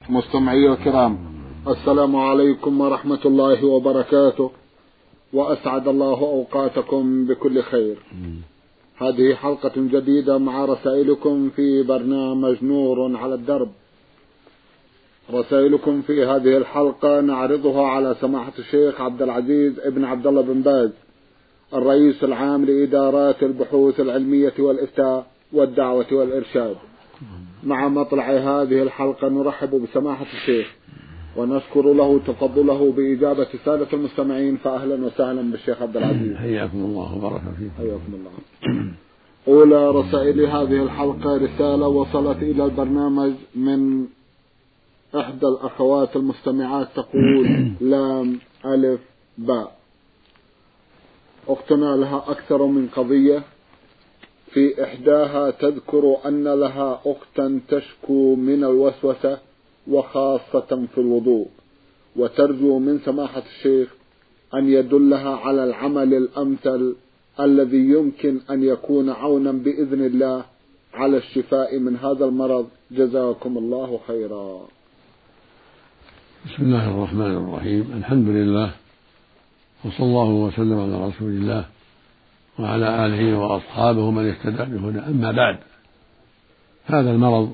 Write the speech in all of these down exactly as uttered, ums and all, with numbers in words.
مستمعي الكرام، السلام عليكم ورحمة الله وبركاته، وأسعد الله أوقاتكم بكل خير. هذه حلقة جديدة مع رسائلكم في برنامج نور على الدرب. رسائلكم في هذه الحلقة نعرضها على سماحة الشيخ عبد العزيز ابن عبد الله بن باز، الرئيس العام لإدارات البحوث العلمية والإفتاء والدعوة والإرشاد. مع مطلع هذه الحلقة نرحب بسماحة الشيخ ونشكر له تفضله بإجابة سادة المستمعين، فأهلا وسهلا بالشيخ عبد العزيز. حياكم الله وبارك فيكم. حياكم الله. أولى رسائل هذه الحلقة رسالة وصلت إلى البرنامج من إحدى الأخوات المستمعات تقول: لام ألف باء. أختنا لها أكثر من قضية، في إحداها تذكر أن لها أختا تشكو من الوسوسة وخاصة في الوضوء، وترجو من سماحة الشيخ أن يدلها على العمل الأمثل الذي يمكن أن يكون عونا بإذن الله على الشفاء من هذا المرض. جزاكم الله خيرا. بسم الله الرحمن الرحيم، الحمد لله، وصلى الله وسلم على رسول الله وعلى آله وأصحابه من اهتدى بهدى. أما بعد، هذا المرض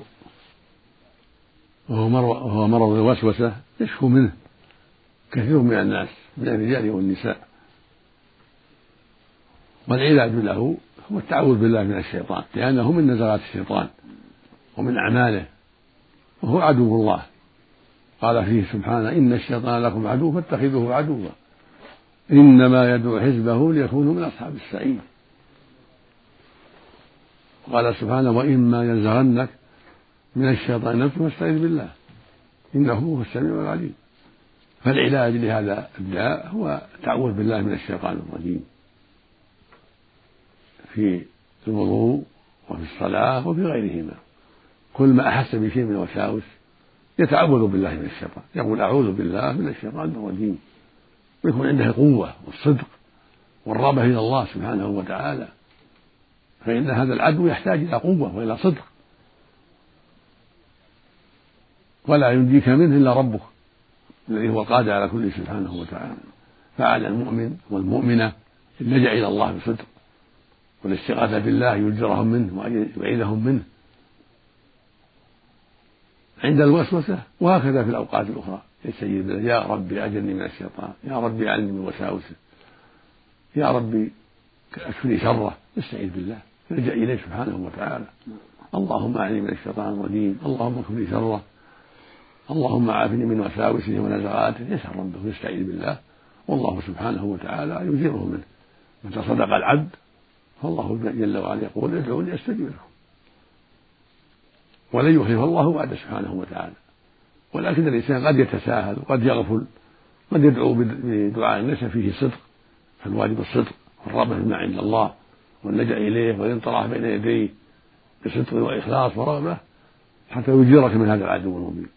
وهو مرض, وهو مرض الوسوسة يشكو منه كثير من الناس من الرجال والنساء، والعلاج له هو التعوذ بالله من الشيطان، لأنه من نزغات الشيطان ومن أعماله، وهو عدو الله. قال فيه سبحانه: إن الشيطان لكم عدو فاتخذوه عدوا إنما يدعو حزبه ليكونوا من أصحاب السعير. قال سبحانه: وإما ينزغنك من الشيطان نزغ فاستعذ بالله إنه هو السميع العليم. فالعلاج لهذا الداء هو التعوذ بالله من الشيطان الرجيم في الوضوء وفي الصلاة وفي غيرهما. كل ما أحس بشيء من الوساوس يتعوذ بالله من الشيطان، يقول: أعوذ بالله من الشيطان الرجيم، ويكون عنده القوة والصدق والرغبة إلى الله سبحانه وتعالى، فإن هذا العدو يحتاج إلى قوة وإلى صدق، ولا ينجيك منه إلا ربك الذي هو القادر على كل شيء سبحانه وتعالى. فعلى المؤمن والمؤمنة اللجأ إلى الله بصدق والاستغاثة بالله يجرهم منه ويعيذهم منه عند الوسوسة، وهكذا في الأوقات الأخرى يستجيب بالله: يا ربي أجرني من الشيطان، يا ربي أعلني من وساوسه، يا ربي أكفني شره. يستعيذ بالله، يلجأ إليه سبحانه وتعالى: اللهم أعلني من الشيطان الرجيم، اللهم اكفني شره، اللهم عافني من وساوسه ونزغاته. يسأل ربه، يستعيذ بالله، والله سبحانه وتعالى يجيره منه. متى صدق العبد فالله جل وعلا يقول: ادعوني أستجب لكم، ولن يخلف الله وعده سبحانه وتعالى. ولكن الإنسان قد يتساهل وقد يغفل، قد يدعو بدعاء ليس فيه صدق، فالواجب الصدق والرغبة فيما عند الله واللجأ إليه والانطراح بين يديه بصدق وإخلاص ورغبة حتى يجيرك من هذا العدو المبين.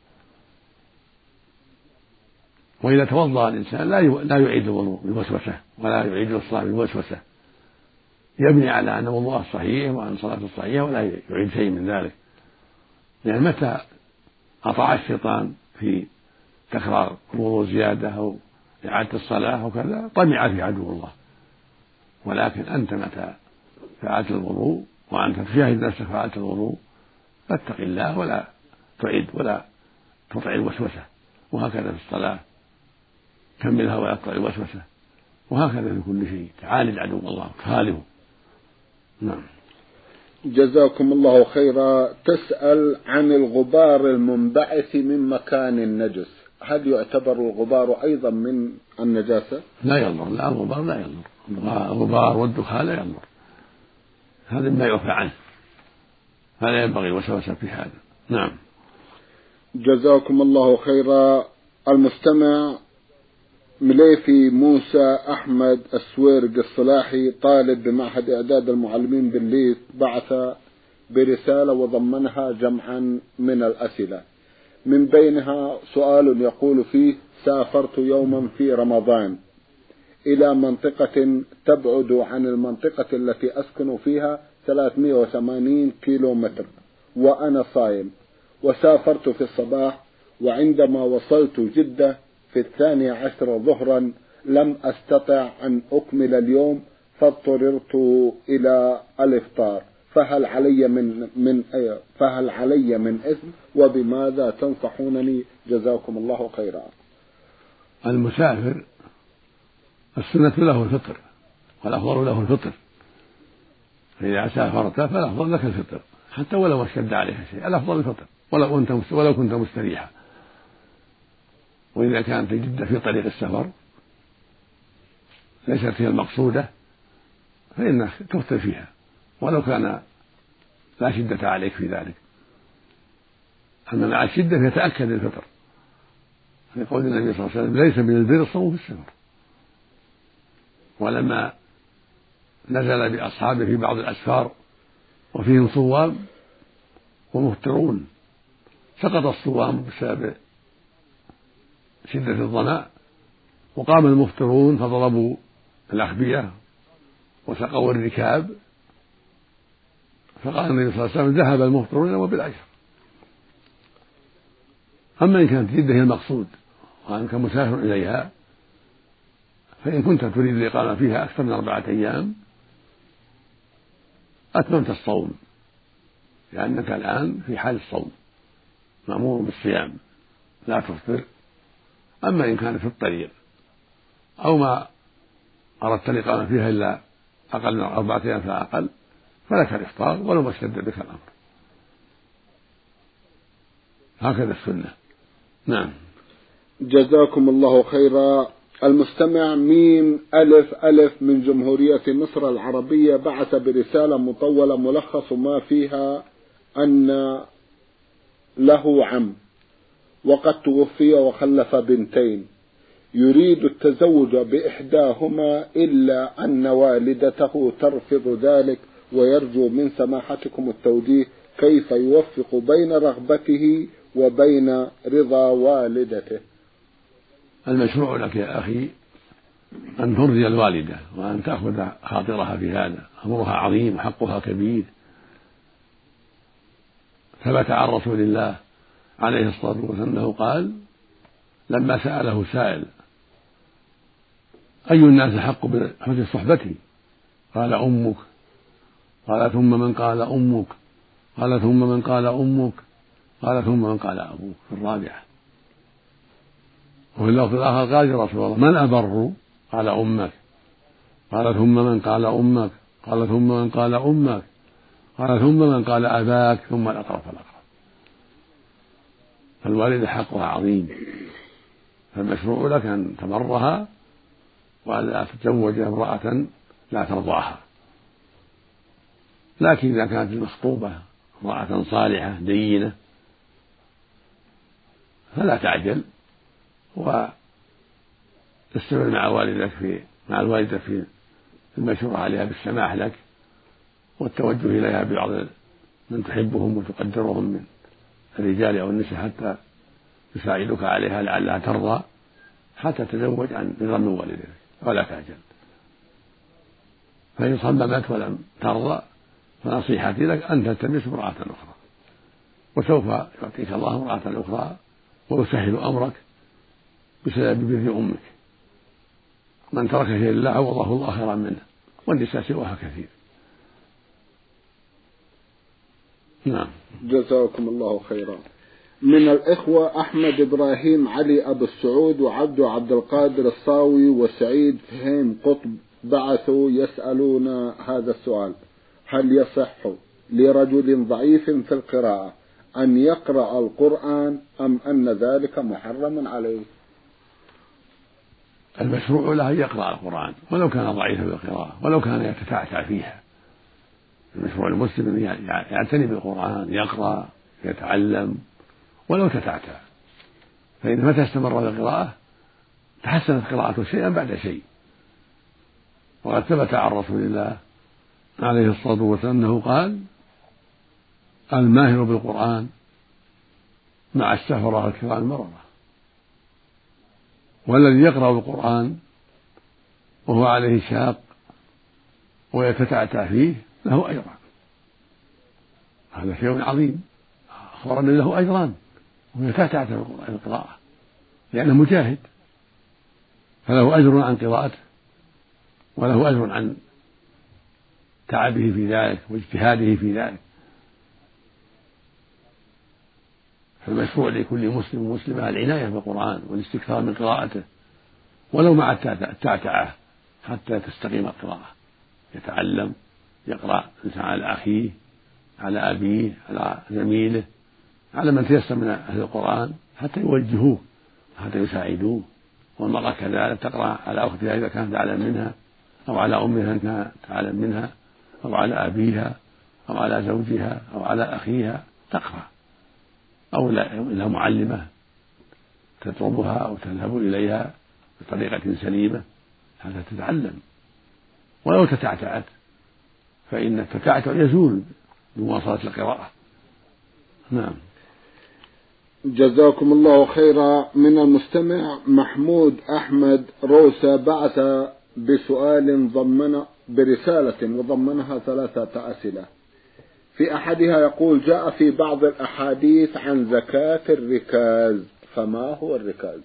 وإذا توضأ الإنسان لا يعيد الوضوء بالوسوسة ولا يعيد الصلاة بالوسوسة، يبني على أن وضوءه صحيح وأن صلاته صحيحة ولا يعيد شيء من ذلك، لأن متى أطاع الشيطان في تكرار الوضوء زيادة أو إعادة الصلاة وكذا طمع في عدو الله. ولكن أنت متى فعلت الوضوء وأنت تشاهد نفسك فعلت الوضوء فاتق الله ولا تعيد ولا تطع الوسوسة، وهكذا في الصلاة كملها ولا تطع الوسوسة، وهكذا في كل شيء تعاند عدو الله وتخالفه. نعم. جزاكم الله خيرا. تسأل عن الغبار المنبعث من مكان النجس، هل يعتبر الغبار أيضا من النجاسة؟ لا يضر، لا الغبار لا يضر، الغبار والدخان لا يضر، هذا ما يعفى عنه، فلا ينبغي الوسوسة في هذا. نعم. جزاكم الله خيرا. المستمع مليفي موسى أحمد السويرق الصلاحي، طالب بمعهد إعداد المعلمين بالليث، بعث برسالة وضمنها جمعا من الأسئلة، من بينها سؤال يقول فيه: سافرت يوما في رمضان إلى منطقة تبعد عن المنطقة التي أسكن فيها ثلاثمائة وثمانين كيلو متر وأنا صائم، وسافرت في الصباح وعندما وصلت جدة في الثاني عشر ظهرا لم أستطع أن أكمل اليوم فاضطررت إلى الإفطار، فهل علي من من فهل علي من إثم وبماذا تنصحونني؟ جزاكم الله خيرا. المسافر السنة له الفطر والأفضل له الفطر، فإذا سافرت فالأفضل لك الفطر حتى ولو اشتد عليك شيء، الأفضل الفطر ولو كنت ولو كنت مستريحا. وإذا كانت جدة في طريق السفر ليست هي المقصودة فإنك تفطر فيها ولو كان لا شدة عليك في ذلك. أما مع الشدة فيتأكد الفطر، لقول النبي صلى الله عليه وسلم: ليس من البر الصوم في السفر. ولما نزل بأصحابه في بعض الأسفار وفيهم صوام ومفطرون سقط الصوام بسبب شدة الظمأ، وقام المفطرون فضربوا الأخبية وسقوا الركاب، فقال النبي صلى الله عليه وسلم: ذهب المفطرون وبالأجر. أما إن كانت جدة هي المقصود وأنت مسافر إليها فإن كنت تريد الإقامة فيها أكثر من أربعة أيام أتممت الصوم، لأنك الآن في حال الصوم مأمور بالصيام لا تفطر. أما إن كانت في الطريق أو ما أردت الإقامة فيها إلا أقل من أربعة أيام فأقل فلك الإفطار ولو ما اشتد بك الأمر، هكذا السنة. نعم. جزاكم الله خيرا. المستمع ميم ألف ألف من جمهورية مصر العربية بعث برسالة مطولة ملخص ما فيها أن له عم وقد توفي وخلف بنتين، يريد التزوج بإحداهما إلا أن والدته ترفض ذلك، ويرجو من سماحتكم التوجيه كيف يوفق بين رغبته وبين رضا والدته. المشروع لك يا أخي أن ترضي الوالدة وأن تأخذ خاطرها في هذا، أمرها عظيم وحقها كبير. ثبت عن رسول الله عليه الصلاة والسلام أنه قال لما سأله سائل: أي الناس أحق بحسن صحبتي؟ قال: أمك. قال: ثم من؟ قال: أمك. قال: ثم من؟ قال: أمك. قال: ثم من؟ قال: أبوك، في الرابعة. وفي اللفظ الآخر قال: يا رسول الله من أبر؟ قال: أمك. قال: ثم من؟ قال: أمك. قال: ثم من؟ قال: أمك. قال: ثم من؟ قال: أباك، ثم الأقرب فالأقرب. فالوالدة حقها عظيم، فالمشروع لك أن تبرها وألا تتزوج امرأة لا ترضاها. لكن إذا كانت المخطوبة امرأة صالحة دينة فلا تعجل، واستمر مع والدك في مع الوالدة في المشروع عليها بالسماح لك والتوجه إليها ببعض من تحبهم وتقدرهم من الرجال أو النساء حتى يساعدك عليها لعلها ترضى حتى تتزوج عن رضا من والدك، ولا تعجل. فإن صممت ولم ترضى فنصيحتي لك أن تلتمس امرأة أخرى، وسوف يعطيك الله امرأة أخرى ويسهل أمرك بسبب بر أمك. من ترك شيئا لله عوضه الله خيرا منه، والنساء سواها كثير. نعم. جزاكم الله خيرا. من الإخوة أحمد إبراهيم علي أبو السعود وعبد عبد القادر الصاوي وسعيد فهيم قطب بعثوا يسألون هذا السؤال: هل يصح لرجل ضعيف في القراءة أن يقرأ القرآن أم أن ذلك محرم عليه؟ المشروع له أن يقرأ القرآن ولو كان ضعيفا في القراءة ولو كان يتتعتع فيها. المشروع المسلم يعتني بالقرآن، يقرأ يتعلم ولو تتعتع، فإن متى استمر في القراءة تحسنت قراءته شيئا بعد شيء. وقد ثبت عن رسول الله عليه الصلاة والسلام أنه قال: الماهر بالقرآن مع السفرة الكرام المرضى، والذي يقرأ القرآن وهو عليه شاق ويتتعتع فيه له أجران. هذا شيء عظيم، أخبرنا له أجران، ويتعتع القراءة لأنه مجاهد، فله أجر عن قراءته وله أجر عن تعبه في ذلك واجتهاده في ذلك. فالمشروع لكل مسلم ومسلمة العناية بالقرآن والاستكثار من قراءته ولو مع التعتعة حتى تستقيم القراءة، يتعلم يقرأ على أخيه على أبيه على زميله على من تيسر من أهل القرآن حتى يوجهوه حتى يساعدوه. والمرأة كذلك تقرأ على أختها إذا كانت تعلم منها أو على أمها إن كانت تعلم منها أو على أبيها أو على زوجها أو على أخيها تقرأ، أو إلى معلمة تطلبها أو تذهب إليها بطريقة سليمة حتى تتعلم. ولو تتعتعت فإن التتعتع يزول بمواصلة القراءة. نعم. جزاكم الله خيرا. من المستمع محمود أحمد روسة بعث بسؤال ضمن برسالة وضمنها ثلاثة أسئلة. في أحدها يقول: جاء في بعض الأحاديث عن زكاة الركاز، فما هو الركاز؟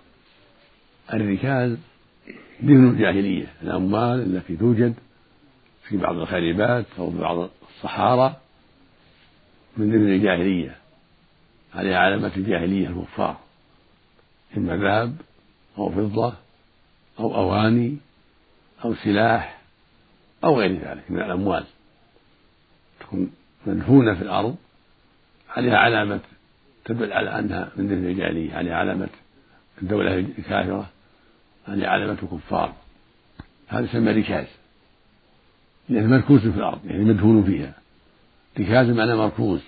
الركاز دين الجاهلية، الأموال التي توجد في بعض الخريبات أو في بعض الصحارى من دين الجاهلية، على علامة الجاهلية الكفار، إما ذهب أو فضة أو أواني أو سلاح أو غير ذلك من الأموال تكون مدفونة في الأرض عليها علامة تدل على أنها من دين الجاهلية، عليها علامة الدولة الكافرة، عليها علامة كفار، هذا يسمى ركاز لأنه مركوز في الأرض يعني مدفون فيها. ركاز معنى مركوز،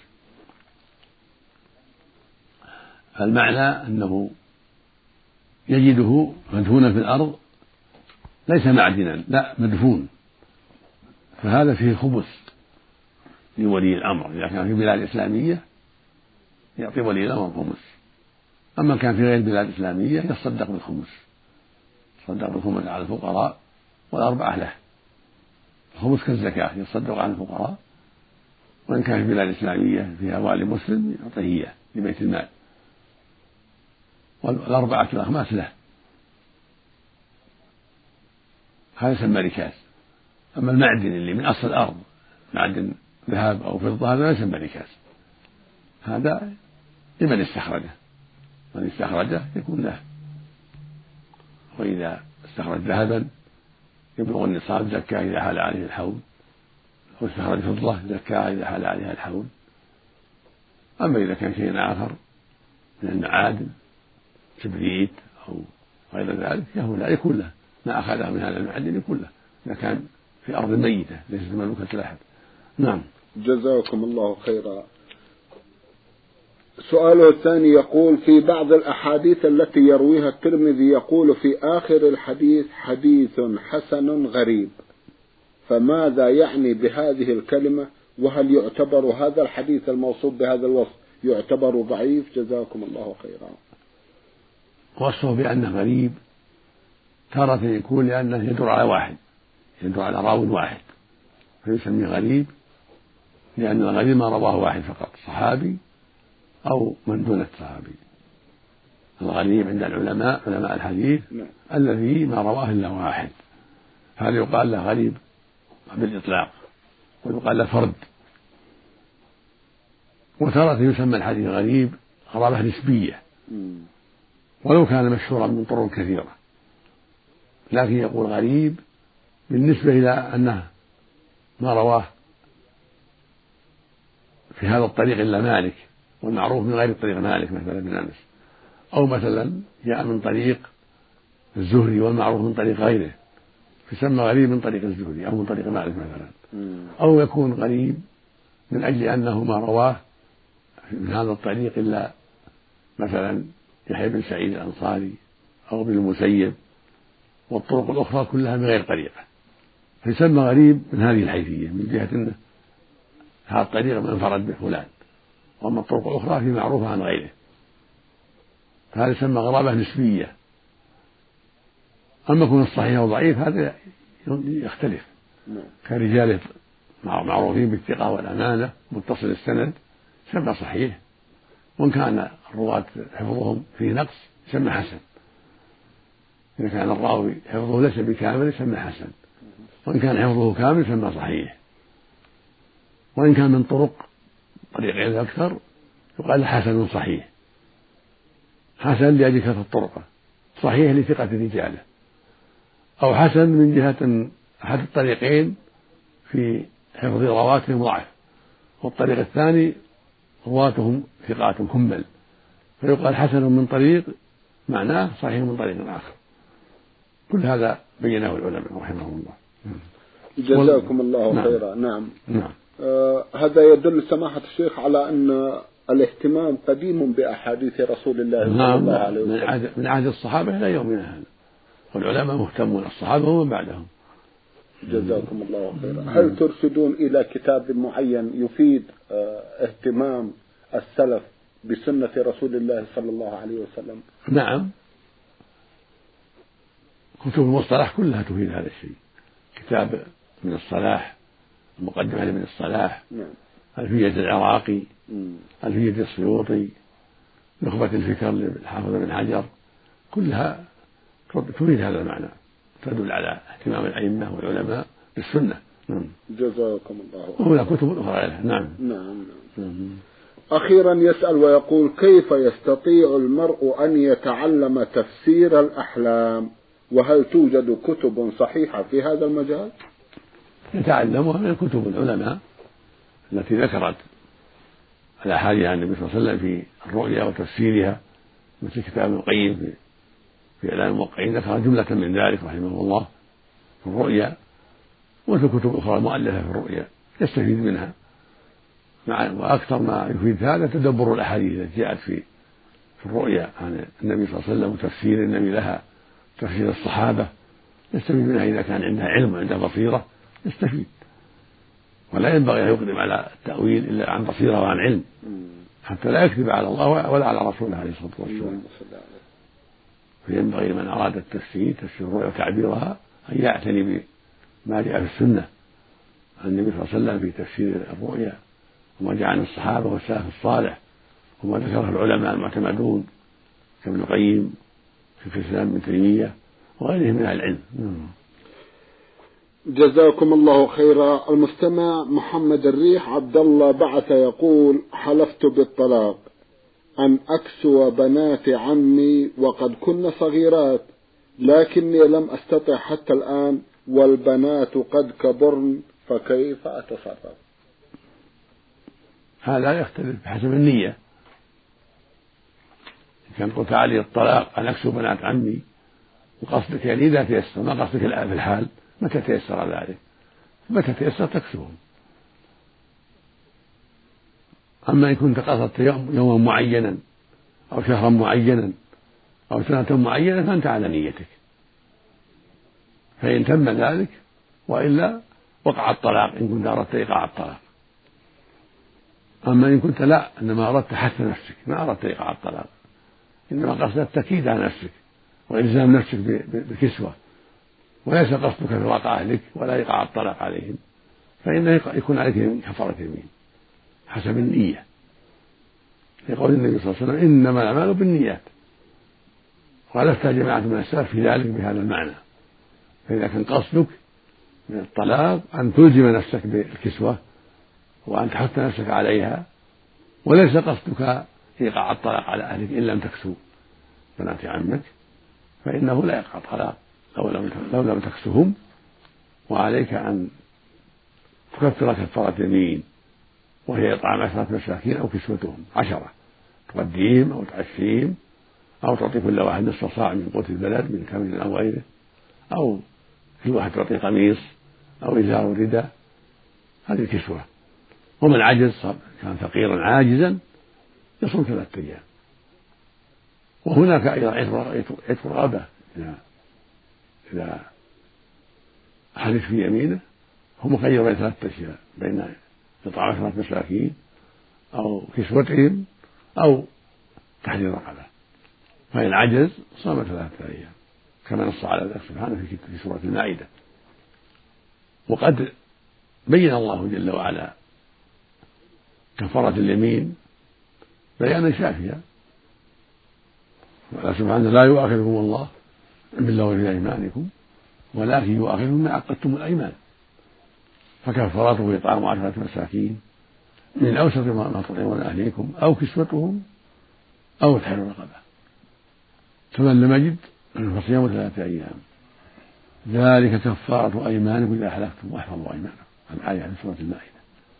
فالمعنى أنه يجده مدفونا في الأرض ليس معدنا لا مدفون، فهذا فيه خبث لولي الأمر. إذا كان في بلاد إسلامية يعطي ولي الأمر خمس، أما كان في غير بلاد إسلامية يتصدق بالخمس، يتصدق بالخمس على الفقراء والأربعة له. الخمس كالزكاة يتصدق على الفقراء، وإن كان في بلاد إسلامية فيها والي مسلم يعطيه إياه لبيت المال، والأربعة الأخماس له. هذا يسمى ركاز. أما المعدن اللي من أصل الأرض معدن ذهب أو فضة هذا لا يسمى ركاز، هذا لمن استخرجه، من استخرجه يكون له. وإذا استخرج ذهبا يبلغ النصاب زكاه إذا حال عليه الحول، أو استخرج فضة زكاه إذا حال عليها الحول. أما إذا كان شيء آخر من المعادن كبريت أو غير ذلك يهون لا يكون له، ما أخذه من هذا المعدن يكون له إذا كان في أرض ميتة ليست مملوكة لأحد. نعم. جزاكم الله خيرا. سؤاله الثاني يقول: في بعض الأحاديث التي يرويها الترمذي يقول في آخر الحديث حديث حسن غريب، فماذا يعني بهذه الكلمة؟ وهل يعتبر هذا الحديث الموصوف بهذا الوصف يعتبر ضعيف؟ جزاكم الله خيرا. وصفه بأنه غريب تارة يكون لأنه يدور على واحد، يدور على راو واحد فيسميه غريب، لأن الغريب ما رواه واحد فقط، صحابي أو من دون الصحابي. الغريب عند العلماء علماء الحديث الذي ما رواه إلا واحد، هذا يقال له غريب بالإطلاق، ويقال له فرد. وتارة يسمى الحديث غريب غرابة نسبية ولو كان مشهورا من طرق كثيرة، لكن يقول غريب بالنسبة إلى أنه ما رواه في هذا الطريق إلا مالك، والمعروف من غير طريق مالك مثلا بن أنس، أو مثلا جاء من طريق الزهري والمعروف من طريق غيره فيسمى غريب من طريق الزهري أو من طريق مالك مثلا. أو يكون غريب من أجل أنه ما رواه من هذا الطريق إلا مثلا يحيى بن سعيد الأنصاري أو ابن المسيب، والطرق الأخرى كلها من غير طريقة، فيسمى غريب من هذه الحيثية من جهة أنه هذا الطريق انفرد به فلان، وأما الطرق الأخرى في معروفة عن غيره، فهذا يسمى غرابة نسبية. أما يكون الصحيح وضعيف هذا يختلف، كرجال معروفين بالثقة والأمانة متصل السند يسمى صحيح، وإن كان الرواة حفظهم فيه نقص يسمى حسن. إذا كان الراوي حفظه ليس بكامل يسمى حسن، وإن كان حفظه كامل يسمى صحيح. وإن كان من طرق طريقين أكثر يقال حسن صحيح. حسن لأجل كثرة طرقه، صحيح لثقة رجاله، أو حسن من جهة أحد الطريقين في حفظ رواتهم ضعف، والطريق الثاني رواتهم ثقات كمل، فيقال حسن من طريق معناه صحيح من طريق آخر. كل هذا بينه العلماء رحمهم الله. جزاكم الله نعم. خيرا. نعم, نعم. آه هذا يدل سماحة الشيخ على أن الاهتمام قديم بأحاديث رسول الله صلى نعم. الله عليه وسلم من عهد الصحابة إلى يومنا هذا، والعلماء مهتمون، الصحابة ومن بعدهم. جزاكم الله خيرا. هل ترشدون إلى كتاب معين يفيد اه اهتمام السلف بسنة رسول الله صلى الله عليه وسلم؟ نعم، كتب المصطلح كلها تفيد هذا الشيء. كتاب من الصلاح، المقدمة من الصلاح، نعم. ألفية العراقي، ألفية السيوطي، نخبة الفكر للحافظ بن حجر، كلها تفيد هذا المعنى، تدل على اهتمام الأئمة والعلماء بالسنة. نعم. جزاكم الله. وهنا كتب أخرى لها. نعم. نعم. نعم. أخيرا يسأل ويقول: كيف يستطيع المرء أن يتعلم تفسير الأحلام؟ وهل توجد كتب صحيحة في هذا المجال؟ يتعلمها من كتب العلماء التي ذكرت الأحاديث عن النبي صلى الله عليه وسلم في الرؤيا وتفسيرها، مثل كتاب ابن القيم في في إعلام الموقعين ذكر جملة من ذلك رحمه الله في الرؤيا، وفي كتب أخرى مؤلفة في الرؤيا يستفيد منها. وأكثر ما يفيد هذا تدبر الأحاديث التي جاءت في في الرؤيا عن النبي صلى الله عليه وسلم وتفسير النبي لها، تفسير الصحابة يستفيد منها. إذا كان عنده علم وعنده بصيرة يستفيد، ولا ينبغي أن يقدم على التأويل إلا عن بصيرة وعن علم، حتى لا يكذب على الله ولا على رسوله عليه الصلاة والسلام. فينبغي من أراد التفسير تفسير الرؤيا وتعبيرها أن يعتني بما جاء في السنة عن النبي صلى الله عليه وسلم في تفسير الرؤيا، وما جاء عن الصحابة والسلف الصالح، وما ذكره العلماء المعتمدون كابن القيم في الإسلام ابن تيمية وغيرهم من العلم. جزاكم الله خيرا. المستمع محمد الريح عبد الله بعث يقول: حلفت بالطلاق أن أكسو بنات عمي وقد كن صغيرات، لكني لم أستطع حتى الآن والبنات قد كبرن، فكيف أتصرف؟ هذا يختلف بحسب النية. إن كان قلت علي الطلاق أن أكسو بنات عمي وقصدك يعني إذا تيسر، ما قصدك الآن في الحال، متى تيسر ذلك؟ متى تيسر تكسوهم. أما إن كنت قصدت يوما معينا أو شهرا معينا أو سنة معينة فأنت على نيتك، فإن تم ذلك وإلا وقع الطلاق إن كنت أردت إيقاع الطلاق. أما إن كنت لا، إنما أردت حث نفسك، ما أردت إيقاع الطلاق، إنما قصدت التأكيد على نفسك وإلزام نفسك بالكسوة، وليس قصدك فراق أهلك ولا إيقاع الطلاق عليهم، فإنه يكون عليك كفارة يمين حسب النية، يقول النبي صلى الله عليه وسلم: إنما الأعمال بالنيات. وأفتى جماعة من السلف في ذلك بهذا المعنى. فإذا كان قصدك من الطلاق أن تلزم نفسك بالكسوة وأن تحث نفسك عليها، وليس قصدك إيقاع الطلاق على أهلك إن لم تكسو بنات عمك، فإنه لا يقع طلاق لو لم لو لم تكسهم، وعليك أن تكفر كفارة يمين، وهي إطعام عشرة مساكين أو كسوتهم عشرة، تغديهم أو تعشيهم أو تعطي كل واحد نصف صاع من قوت البلد من تمر أو غيره، أو كل واحد تعطي قميص أو إزار ورداء، هذه الكسوة. ومن عجز كان فقيرا عاجزا يصوم ثلاثة أيام. وهناك أيضا عتق رغبة إذا حلف في يمينه هو مخير بين ثلاثة أشياء: بين إطعام عشرة مساكين أو كسوتهم أو تحرير رقبة. فإن عجز صام ثلاثة أيام كما نص على ذلك سبحانه في سورة المائدة. وقد بين الله جل وعلا كفارة اليمين بيانا شافيا. قال سبحانه لا يؤاخذكم الله باللغو في أيمانكم ولكن يؤاخذكم ما عقدتم الأيمان، فكفارته إطعام عشرة مساكين من أوسط ما تطعمون أهليكم أو كسوتهم أو تحرير رقبة، فمن لم يجد فصيام ثلاثة أيام ذلك كفارة أيمانكم إذا حلفتم واحفظوا أيمانكم. الآية في سورة المائدة.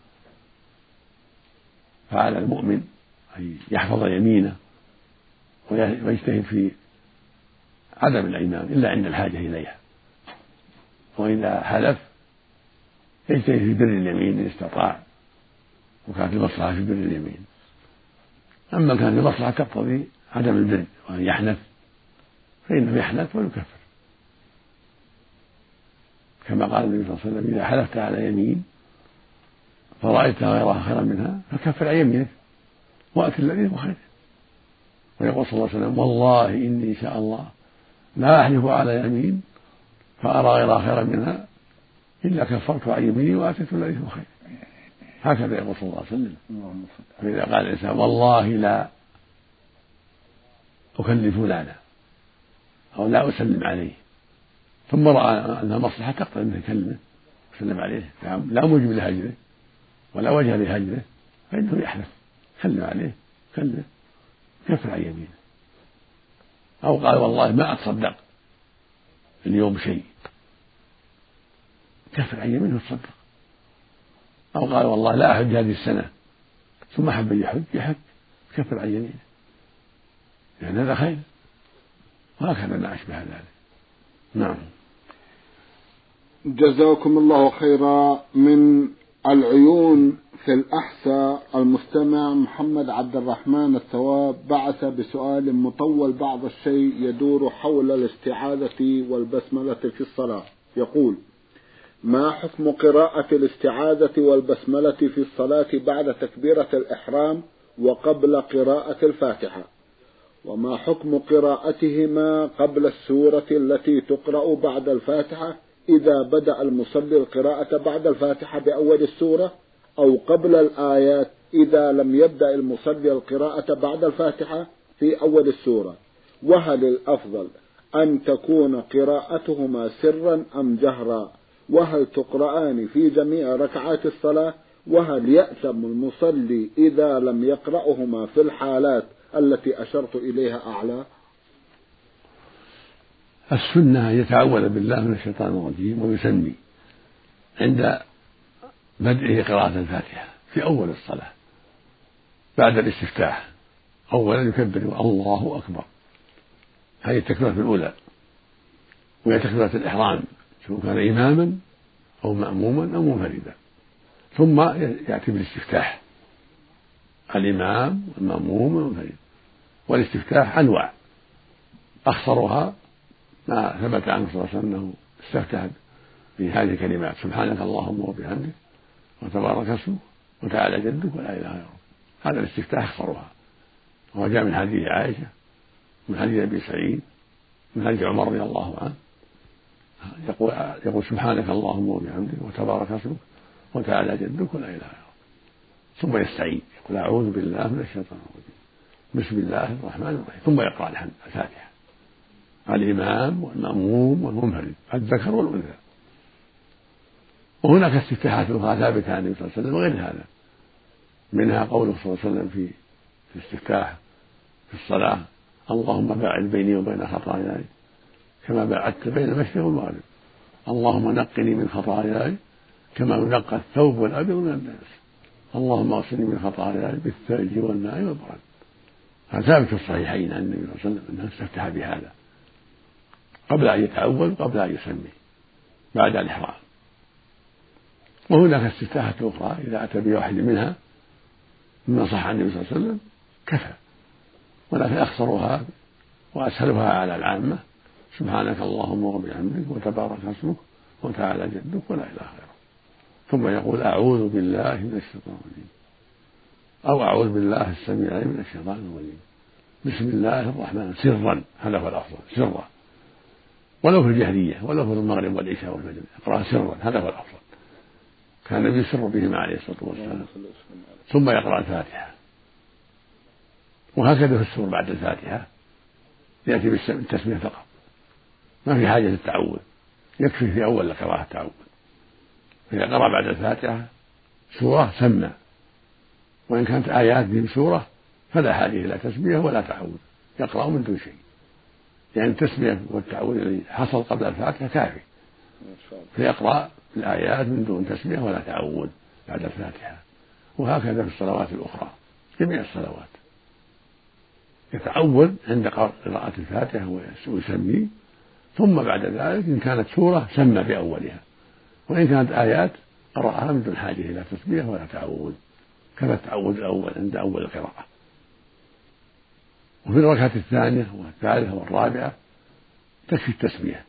فعلى المؤمن أن يحفظ يمينه ويجتهد في عدم الأيمان إلا عند الحاجة إليها، وإذا حلف يجتهد في بر اليمين إن استطاع وكانت المصلحة في بر اليمين. أما كانت المصلحة تقتضي عدم البر وأن يحنث فإنه يحنث ويكفر، كما قال النبي صلى الله عليه وسلم إذا حلفت على يمين فرأيت غيرها خيرا منها فكفر عن يمينك وأت الذي هو خير. ويقول صلى الله عليه وسلم والله إني إن شاء الله لا أحلف على يمين فأرى غيرها خيرا منها إلا كفرت عن يميني وأتيت الذي هو خير. هكذا يقول صلى الله عليه وسلم. فإذا قال الإنسان والله لا أكلف فلانا أو لا أسلم عليه ثم رأى أن المصلحة تقتضي أن يكلمه وسلم عليه لا موجب لهجره ولا وجه لهجره فإنه يحلف سلم عليه كلمه كفر عن يمينه. أو قال والله ما أتصدق اليوم شيء كفر عن يمينه وتصدق. أو قال والله لا أحج هذه السنة ثم حب يحج يحج كفر عن يمينه لأن يعني هذا خير. وهكذا ما أشبه ذلك. نعم. جزاكم الله خيرا. من العيون في الأحساء المستمع محمد عبد الرحمن الثواب بعث بسؤال مطول بعض الشيء يدور حول الاستعاذة والبسملة في الصلاة. يقول: ما حكم قراءة الاستعاذة والبسملة في الصلاة بعد تكبيرة الإحرام وقبل قراءة الفاتحة؟ وما حكم قراءتهما قبل السورة التي تقرأ بعد الفاتحة إذا بدأ المصلي القراءة بعد الفاتحة بأول السورة، أو قبل الآيات إذا لم يبدأ المصلي القراءة بعد الفاتحة في أول السورة؟ وهل الأفضل أن تكون قراءتهما سرا أم جهرا؟ وهل تقرآن في جميع ركعات الصلاة؟ وهل يأثم المصلي إذا لم يقرأهما في الحالات التي أشرت إليها أعلى؟ السنة أن يتعوذ بالله من الشيطان الرجيم ويسمي عند بدءه قراءة الفاتحة في أول الصلاة بعد الاستفتاح. أولا يكبر الله أكبر، هذه التكبيرة الأولى، وهي تكبيرة الإحرام سواء كان إماما أو مأموما أو منفردا. ثم يأتي بالاستفتاح الإمام والمأموم والمنفرد. والاستفتاح أنواع، أخصرها ما ثبت عنه صلى الله عليه وسلم أنه استفتح بهذه الكلمات: سبحانك اللهم وبحمدك وتبارك اسمك وتعالى جدك ولا إله غيرك. هذا الاستفتاح أخصرها، وجاء من حديث عائشة من حديث أبي سعيد من حديث عمر رضي الله عنه يقول, يقول سبحانك اللهم وبحمدك وتبارك اسمك وتعالى جدك ولا إله غيرك. ثم يستعيذ يقول أعوذ بالله من الشيطان الرجيم بسم الله الرحمن الرحيم، ثم يقرأ الحمد الفاتحة الإمام والمأموم والمنفرد الذكر والأنثى. وهناك استفتاحات أخرى ثابتة عن النبي صلى الله عليه وسلم وغير هذا، منها قوله صلى الله عليه وسلم في الاستفتاح في الصلاة: اللهم باعد بيني وبين خطاياي كما باعدت بين المشرق والمغرب، اللهم نقني من خطاياي كما ينقى الثوب والأبيض من الدنس، اللهم اغسلني من خطاياي بالثلج والماء والبرد. هذا ثابت في الصحيحين عن النبي صلى الله عليه وسلم أنه استفتح بهذا قبل أن يتعوذ قبل أن يسمي بعد الإحرام. وهناك استفتاحات أخرى إذا أتى بواحد منها مما صح عن النبي صلى الله عليه وسلم كفى، ولكن أخصرها وأسهلها على العامة: سبحانك اللهم وبحمدك وتبارك اسمك وتعالى جدك ولا إله غيرك. ثم يقول أعوذ بالله من الشيطان الرجيم، أو أعوذ بالله السميع العليم من الشيطان الرجيم بسم الله الرحمن سرا، هذا هو الأفضل سرا، ولو في الجهرية ولو في المغرب والعشاء والفجر يقرأ سرا، هذا هو الأفضل. كان النبي يسر بهما عليه الصلاة والسلام. ثم يقرأ الفاتحة وهكذا في السور بعد الفاتحة يأتي بالتسمية فقط، ما في حاجة للتعوذ، يكفي في أول القراءة التعوذ. إذا قرأ بعد الفاتحة سورة سمى، وإن كانت آيات من سورة فلا حاجة إلى تسمية ولا تعوذ، يقرأ من دون شيء، يعني التسمية والتعوذ الذي حصل قبل الفاتحة كافي، فيقرأ الآيات من دون تسمية ولا تعوذ بعد الفاتحة. وهكذا في الصلوات الأخرى، جميع الصلوات يتعوذ عند قراءة الفاتحة ويسمي، ثم بعد ذلك إن كانت سورة سمى بأولها، وإن كانت آيات قرأها من دون حاجة إلى تسمية ولا تعوذ، كما التعوذ الأول عند أول القراءة. وفي الركعة الثانية والثالثة والرابعة تكفي التسمية،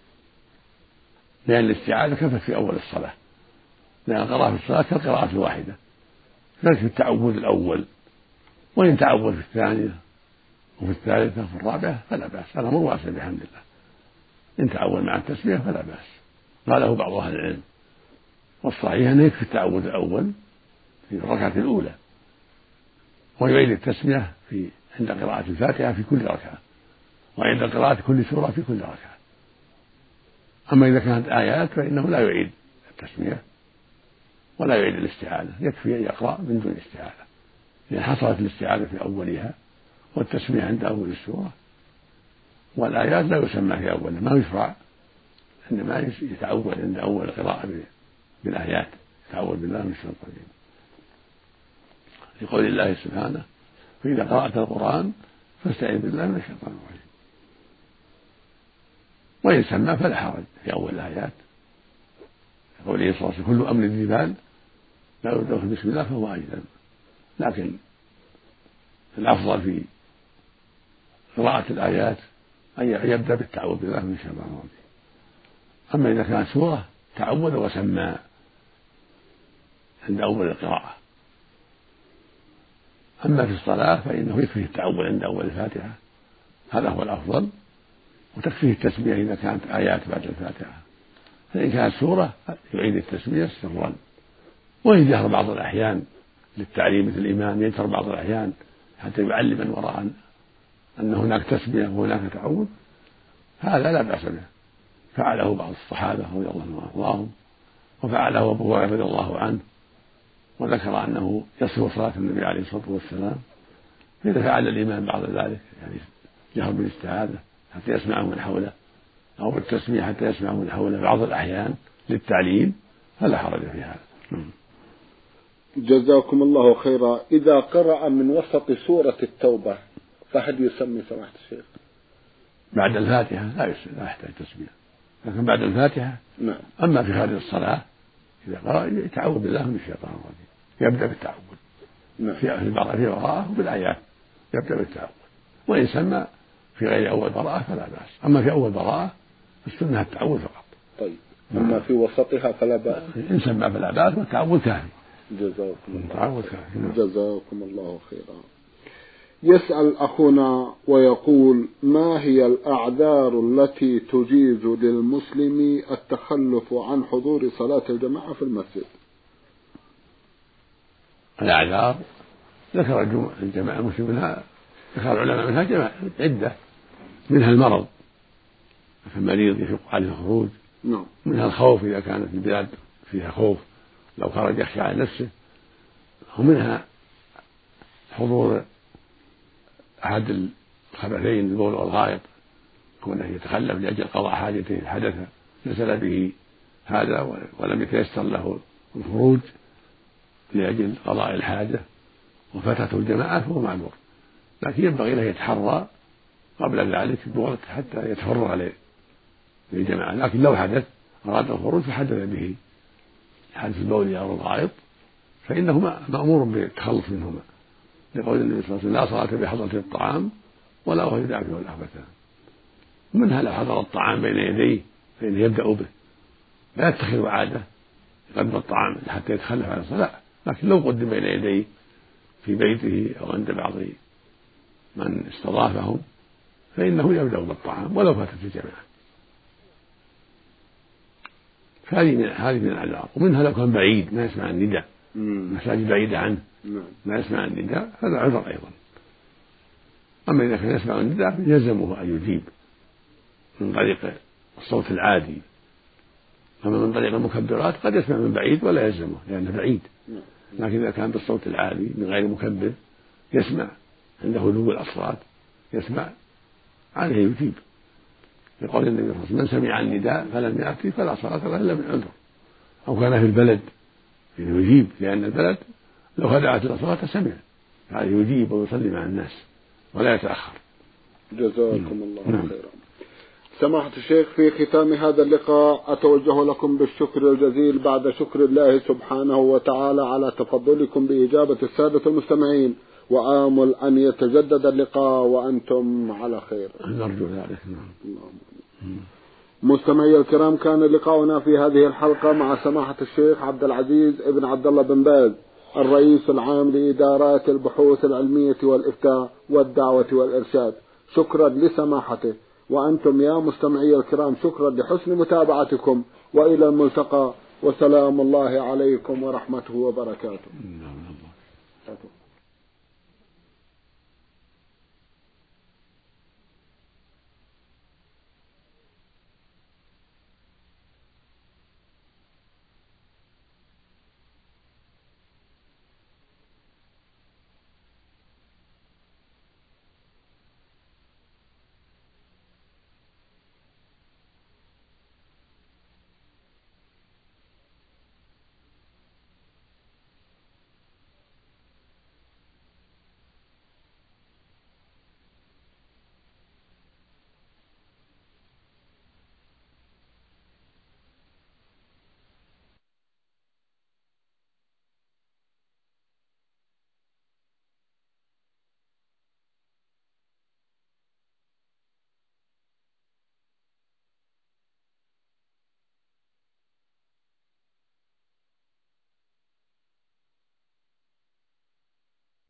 لأن الاستعاذة كفت في أول الصلاة، لأن القراءة في الصلاة كالقراءة الواحدة، تكفي التعوذ الأول، وإن تعوذ في الثانية وفي الثالثة وفي الرابعة فلا بأس، الأمر واسع بحمد الله. إن تعوذ مع التسمية فلا بأس، قاله بعض أهل العلم. والصحيح أنه يكفي التعوذ الأول في الركعة الأولى، ويعيد التسمية في عند قراءة الفاتحة في كل ركعة، وعند قراءة كل سورة في كل ركعة. أما إذا كانت آيات فإنه لا يعيد التسمية ولا يعيد الاستعاذة، يكفي أن يقرأ من دون استعاذة، لأن حصلت الاستعاذة في أولها والتسمية عند أول السورة، والآيات لا يسمى في أولها، ما يشرع، إنما يتعود عند أول القراءة بالآيات، يتعوذ بالله من الشيطان الرجيم، لقول الله سبحانه: فإذا قرأت القرآن فاستعذ بالله من الشيطان الرجيم. وإن سمى فلا حرج في أول الآيات، قوله صلى الله عليه وسلم: كل أمر ذي بال لا يبدأ في بسم الله فهو أجزم. لكن الأفضل في قراءة الآيات أن يبدأ بالتعوذ بالله من الشيطان الرجيم. أما إذا كانت سورة تعوذ وسمى عند أول القراءة. أما في الصلاة فإنه يكفيه التعوذ عند أول الفاتحة، هذا هو الأفضل، وتكفيه التسمية إذا كانت آيات بعد الفاتحة. فإن كانت سورة يعيد التسمية سرا، ويجهر بعض الأحيان للتعليم، مثل الإمام يجهر بعض الأحيان حتى يعلم من وراء أن هناك تسمية وهناك تعوذ، هذا لا بأس به، فعله بعض الصحابة رضي الله عنهم، وفعله أبو هريرة رضي الله عنه، وذكر أنه يصف صلاة النبي عليه الصلاة والسلام. فإذا فعل الإمام بعد ذلك يعني جهر بالاستعاذة حتى يسمعه من حوله، أو بالتسمية حتى يسمعه من حوله بعض الأحيان للتعليم، فلا حرج في هذا. جزاكم الله خيرا. إذا قرأ من وسط سورة التوبة فهل يسمي سماحة الشيخ؟ بعد الفاتحة لا لا يحتاج تسمية، لكن بعد الفاتحة نعم. أما في هذه الصلاة إذا قرأ يتعوذ بالله من الشيطان الرجيم، يبدأ بالتعوذ نعم. في البراءة في براءة وبالآيات يبدأ بالتعوذ، وإن سمى في غير أول براءة فلا بأس. أما في أول براءة السنة التعوذ فقط. طيب. أما في وسطها فلا بأس، إن سمى فلا بأس، والتعوذ كافي. جزاكم الله جزاكم الله خيرا. يسأل أخونا ويقول: ما هي الأعذار التي تجيز للمسلم التخلف عن حضور صلاة الجماعة في المسجد؟ الأعذار ذكر الجماعة المسلم منها، ذكر العلماء منها جماعة عدة، منها المرض، فالمريض يشق عليه الخروج، نعم. منها الخوف إذا كانت البلاد فيها خوف لو خرج يخشى على نفسه، ومنها حضور أحد الخبثين البول والغائط، كونه يتخلف لأجل قضاء حاجته حدث نزل به هذا ولم يتيسر له الخروج لأجل قضاء الحاجة وفاتته الجماعة فهو معذور، لكن ينبغي له يتحرى قبل ذلك بوقت حتى يتفرغ للجماعة. لكن لو حدث أراد الخروج فحدث به حدث البول أو الغائط فإنه مأمور بالتخلص منهما، لقول النبي صلى الله عليه وسلم: لا صلاة بحضرة الطعام ولا وهو يدافع الأخبثان. منها لو حضر الطعام بين يديه فإنه يبدأ به، لا يتخذ عادة يقدم الطعام حتى يتخلف عن الصلاة، لكن لو قدم بين يديه في بيته أو عند بعض من استضافهم فإنه يبدأ بالطعام ولو فاتت الجماعة. فهذه من هذه من الأعذار. ومنها لو كان بعيد ما يسمع النداء، مساجد بعيدة عنه ما يسمع النداء، هذا عذر أيضا. أما إذا كان يسمع النداء يلزمه أن يجيب من طريق الصوت العادي. أما من طريق المكبرات قد يسمع من بعيد ولا يلزمه لأنه بعيد، لكن إذا كان بالصوت العالي من غير مكبر يسمع عند هدوء الأصوات يسمع عليه يجيب، يقول النبي صلى الله عليه وسلم: من سمع النداء فلم يأتي فلا صلاة له إلا من عذر. أو كان في البلد يجيب، لأن البلد لو خدعت الأصوات سمع، فعليه يجيب ويصلي مع الناس ولا يتأخر. جزاكم الله خيرا. سماحة الشيخ، في ختام هذا اللقاء أتوجه لكم بالشكر الجزيل بعد شكر الله سبحانه وتعالى على تفضلكم بإجابة السادة المستمعين، وآمل أن يتجدد اللقاء وأنتم على خير. نرجو ذلك. مستمعي الكرام، كان لقاؤنا في هذه الحلقة مع سماحة الشيخ عبد العزيز ابن عبد الله بن باز، الرئيس العام لإدارات البحوث العلمية والإفتاء والدعوة والإرشاد. شكرا لسماحته، وأنتم يا مستمعي الكرام شكرا لحسن متابعتكم، وإلى الملتقى، وسلام الله عليكم ورحمته وبركاته.